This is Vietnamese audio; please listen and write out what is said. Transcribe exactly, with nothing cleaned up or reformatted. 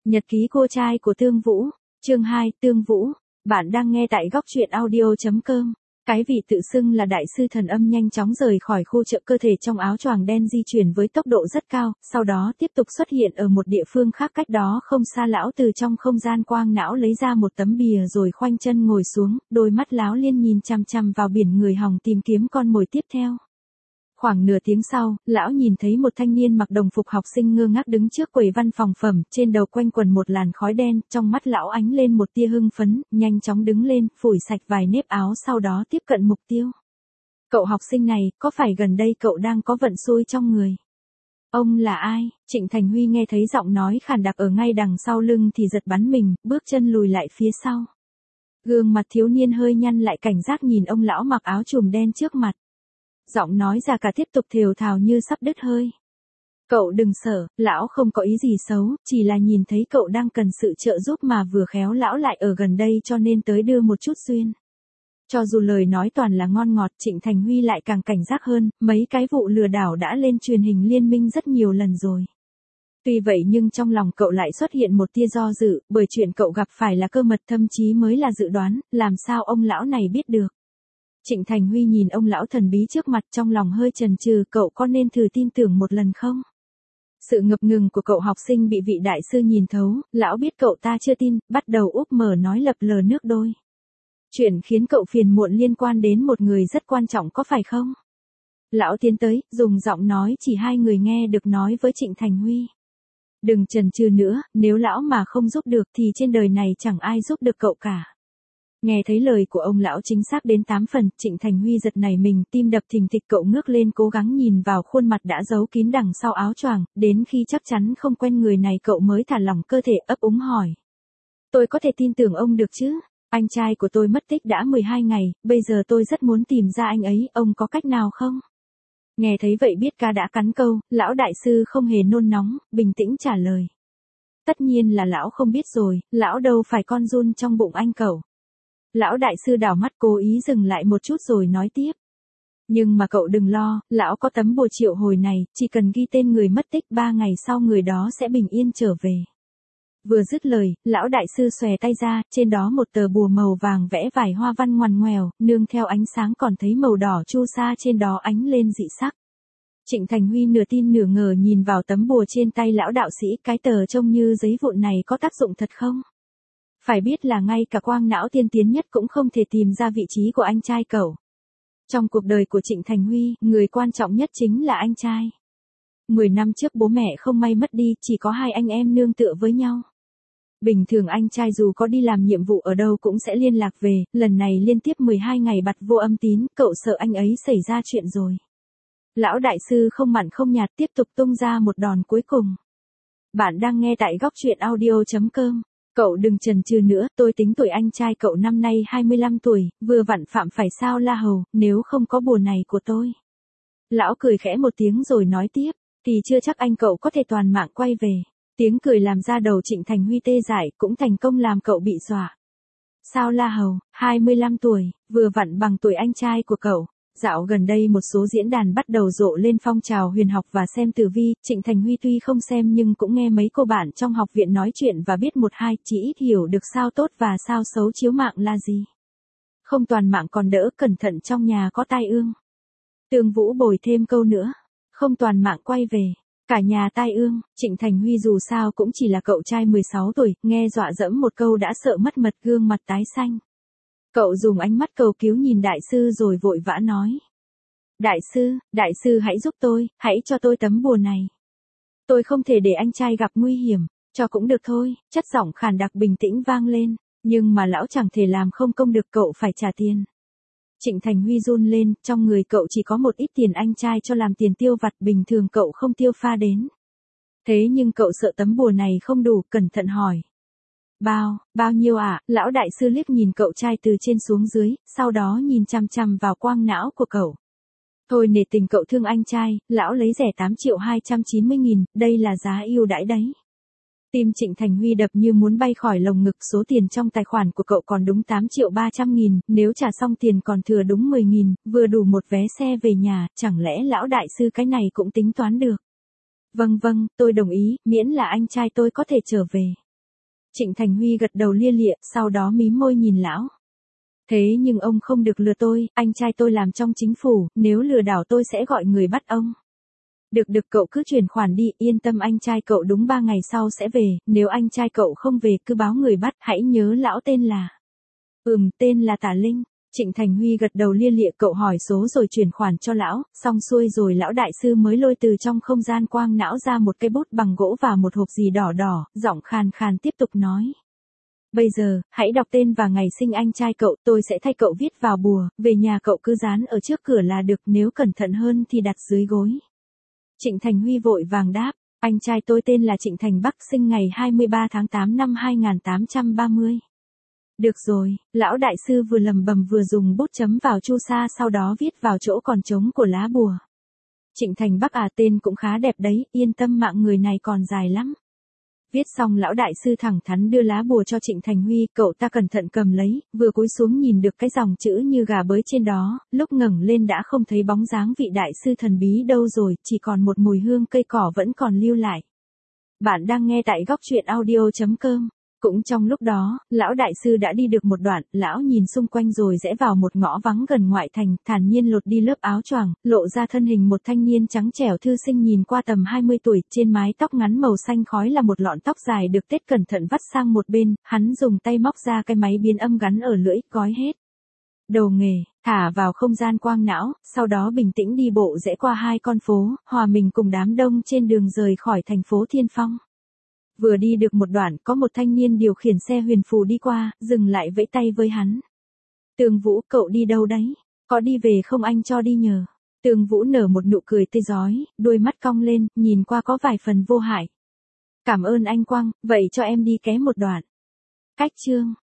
Nhật ký cô trai của Tương Vũ, chương hai, Tương Vũ. Bạn đang nghe tại góc truyện audio chấm com. Cái vị tự xưng là đại sư thần âm nhanh chóng rời khỏi khu chợ, cơ thể trong áo choàng đen di chuyển với tốc độ rất cao, sau đó tiếp tục xuất hiện ở một địa phương khác cách đó không xa. Lão từ trong không gian quang não lấy ra một tấm bìa rồi khoanh chân ngồi xuống, đôi mắt láo liên nhìn chằm chằm vào biển người hòng tìm kiếm con mồi tiếp theo. Khoảng nửa tiếng sau, lão nhìn thấy một thanh niên mặc đồng phục học sinh ngơ ngác đứng trước quầy văn phòng phẩm, trên đầu quanh quần một làn khói đen, trong mắt lão ánh lên một tia hưng phấn, nhanh chóng đứng lên, phủi sạch vài nếp áo sau đó tiếp cận mục tiêu. Cậu học sinh này, có phải gần đây cậu đang có vận xui trong người? Ông là ai? Trịnh Thành Huy nghe thấy giọng nói khàn đặc ở ngay đằng sau lưng thì giật bắn mình, bước chân lùi lại phía sau. Gương mặt thiếu niên hơi nhăn lại, cảnh giác nhìn ông lão mặc áo trùm đen trước mặt. Giọng nói già cả tiếp tục thều thào như sắp đứt hơi. Cậu đừng sợ, lão không có ý gì xấu, chỉ là nhìn thấy cậu đang cần sự trợ giúp mà vừa khéo lão lại ở gần đây cho nên tới đưa một chút duyên. Cho dù lời nói toàn là ngon ngọt, Trịnh Thành Huy lại càng cảnh giác hơn, mấy cái vụ lừa đảo đã lên truyền hình liên minh rất nhiều lần rồi. Tuy vậy nhưng trong lòng cậu lại xuất hiện một tia do dự, bởi chuyện cậu gặp phải là cơ mật, thậm chí mới là dự đoán, làm sao ông lão này biết được. Trịnh Thành Huy nhìn ông lão thần bí trước mặt, trong lòng hơi chần chừ, cậu có nên thử tin tưởng một lần không? Sự ngập ngừng của cậu học sinh bị vị đại sư nhìn thấu, lão biết cậu ta chưa tin, bắt đầu úp mở nói lập lờ nước đôi. Chuyện khiến cậu phiền muộn liên quan đến một người rất quan trọng có phải không? Lão tiến tới, dùng giọng nói chỉ hai người nghe được nói với Trịnh Thành Huy. Đừng chần chừ nữa, nếu lão mà không giúp được thì trên đời này chẳng ai giúp được cậu cả. Nghe thấy lời của ông lão chính xác đến tám phần, Trịnh Thành Huy giật nảy mình, tim đập thình thịch, cậu ngước lên cố gắng nhìn vào khuôn mặt đã giấu kín đằng sau áo choàng, đến khi chắc chắn không quen người này cậu mới thả lỏng cơ thể, ấp úng hỏi. Tôi có thể tin tưởng ông được chứ? Anh trai của tôi mất tích đã mười hai ngày, bây giờ tôi rất muốn tìm ra anh ấy, ông có cách nào không? Nghe thấy vậy biết ca đã cắn câu, lão đại sư không hề nôn nóng, bình tĩnh trả lời. Tất nhiên là lão không biết rồi, lão đâu phải con giun trong bụng anh cậu. Lão đại sư đảo mắt cố ý dừng lại một chút rồi nói tiếp. Nhưng mà cậu đừng lo, lão có tấm bùa triệu hồi này, chỉ cần ghi tên người mất tích ba ngày sau người đó sẽ bình yên trở về. Vừa dứt lời, lão đại sư xòe tay ra, trên đó một tờ bùa màu vàng vẽ vài hoa văn ngoằn ngoèo, nương theo ánh sáng còn thấy màu đỏ chu sa trên đó ánh lên dị sắc. Trịnh Thành Huy nửa tin nửa ngờ nhìn vào tấm bùa trên tay lão đạo sĩ, cái tờ trông như giấy vụn này có tác dụng thật không? Phải biết là ngay cả quang não tiên tiến nhất cũng không thể tìm ra vị trí của anh trai cậu. Trong cuộc đời của Trịnh Thành Huy, người quan trọng nhất chính là anh trai. Mười năm trước bố mẹ không may mất đi, chỉ có hai anh em nương tựa với nhau. Bình thường anh trai dù có đi làm nhiệm vụ ở đâu cũng sẽ liên lạc về, lần này liên tiếp mười hai ngày bặt vô âm tín, cậu sợ anh ấy xảy ra chuyện rồi. Lão đại sư không mặn không nhạt tiếp tục tung ra một đòn cuối cùng. Bạn đang nghe tại góc truyện audio chấm com. Cậu đừng chần chừ nữa, tôi tính tuổi anh trai cậu năm nay hai mươi lăm tuổi, vừa vặn phạm phải sao la hầu, nếu không có bùa này của tôi. Lão cười khẽ một tiếng rồi nói tiếp, thì chưa chắc anh cậu có thể toàn mạng quay về. Tiếng cười làm ra đầu Trịnh Thành Huy tê dại, cũng thành công làm cậu bị dọa. Sao la hầu, hai mươi lăm tuổi, vừa vặn bằng tuổi anh trai của cậu. Dạo gần đây một số diễn đàn bắt đầu rộ lên phong trào huyền học và xem tử vi, Trịnh Thành Huy tuy không xem nhưng cũng nghe mấy cô bạn trong học viện nói chuyện và biết một hai, chỉ ít hiểu được sao tốt và sao xấu chiếu mạng là gì. Không toàn mạng còn đỡ, cẩn thận trong nhà có tai ương. Tương Vũ bồi thêm câu nữa, không toàn mạng quay về, cả nhà tai ương. Trịnh Thành Huy dù sao cũng chỉ là cậu trai mười sáu tuổi, nghe dọa dẫm một câu đã sợ mất mật, gương mặt tái xanh. Cậu dùng ánh mắt cầu cứu nhìn đại sư rồi vội vã nói. Đại sư, đại sư hãy giúp tôi, hãy cho tôi tấm bùa này. Tôi không thể để anh trai gặp nguy hiểm, cho cũng được thôi, chất giọng khàn đặc bình tĩnh vang lên, nhưng mà lão chẳng thể làm không công được, cậu phải trả tiền. Trịnh Thành Huy run lên, trong người cậu chỉ có một ít tiền anh trai cho làm tiền tiêu vặt, bình thường cậu không tiêu pha đến. Thế nhưng cậu sợ tấm bùa này không đủ, cẩn thận hỏi. Bao, bao nhiêu ạ? À? Lão đại sư liếc nhìn cậu trai từ trên xuống dưới, sau đó nhìn chằm chằm vào quang não của cậu. Thôi nể tình cậu thương anh trai, lão lấy rẻ tám triệu hai trăm chín mươi nghìn, đây là giá ưu đãi đấy. Tim Trịnh Thành Huy đập như muốn bay khỏi lồng ngực, số tiền trong tài khoản của cậu còn đúng tám triệu ba trăm nghìn, nếu trả xong tiền còn thừa đúng mười nghìn, vừa đủ một vé xe về nhà, chẳng lẽ lão đại sư cái này cũng tính toán được. Vâng vâng, tôi đồng ý, miễn là anh trai tôi có thể trở về. Trịnh Thành Huy gật đầu lia lịa, sau đó mím môi nhìn lão. Thế nhưng ông không được lừa tôi, anh trai tôi làm trong chính phủ, nếu lừa đảo tôi sẽ gọi người bắt ông. Được được cậu cứ chuyển khoản đi, yên tâm anh trai cậu đúng ba ngày sau sẽ về, nếu anh trai cậu không về cứ báo người bắt, hãy nhớ lão tên là. Ừm, tên là Tả Linh. Trịnh Thành Huy gật đầu lia lịa, cậu hỏi số rồi chuyển khoản cho lão, xong xuôi rồi lão đại sư mới lôi từ trong không gian quang não ra một cây bút bằng gỗ và một hộp gì đỏ đỏ, giọng khàn khàn tiếp tục nói. Bây giờ, hãy đọc tên và ngày sinh anh trai cậu, tôi sẽ thay cậu viết vào bùa, về nhà cậu cứ dán ở trước cửa là được, nếu cẩn thận hơn thì đặt dưới gối. Trịnh Thành Huy vội vàng đáp, anh trai tôi tên là Trịnh Thành Bắc, sinh ngày hai mươi ba tháng tám năm hai nghìn tám trăm ba mươi. Được rồi, lão đại sư vừa lầm bầm vừa dùng bút chấm vào chu sa, sau đó viết vào chỗ còn trống của lá bùa. Trịnh Thành Bắc à, tên cũng khá đẹp đấy, yên tâm mạng người này còn dài lắm. Viết xong lão đại sư thẳng thắn đưa lá bùa cho Trịnh Thành Huy, cậu ta cẩn thận cầm lấy, vừa cúi xuống nhìn được cái dòng chữ như gà bới trên đó, lúc ngẩng lên đã không thấy bóng dáng vị đại sư thần bí đâu rồi, chỉ còn một mùi hương cây cỏ vẫn còn lưu lại. Bạn đang nghe tại góc truyện audio chấm com. Cũng trong lúc đó, lão đại sư đã đi được một đoạn, lão nhìn xung quanh rồi rẽ vào một ngõ vắng gần ngoại thành, thản nhiên lột đi lớp áo choàng, lộ ra thân hình một thanh niên trắng trẻo thư sinh nhìn qua tầm hai mươi tuổi, trên mái tóc ngắn màu xanh khói là một lọn tóc dài được tết cẩn thận vắt sang một bên, hắn dùng tay móc ra cái máy biến âm gắn ở lưỡi, gói hết đầu nghề, thả vào không gian quang não, sau đó bình tĩnh đi bộ rẽ qua hai con phố, hòa mình cùng đám đông trên đường rời khỏi thành phố Thiên Phong. Vừa đi được một đoạn, có một thanh niên điều khiển xe huyền phù đi qua, dừng lại vẫy tay với hắn. Tường Vũ, cậu đi đâu đấy? Có đi về không, anh cho đi nhờ. Tường Vũ nở một nụ cười tươi rói, đôi mắt cong lên, nhìn qua có vài phần vô hại. Cảm ơn anh Quang, vậy cho em đi ké một đoạn. Cách chương.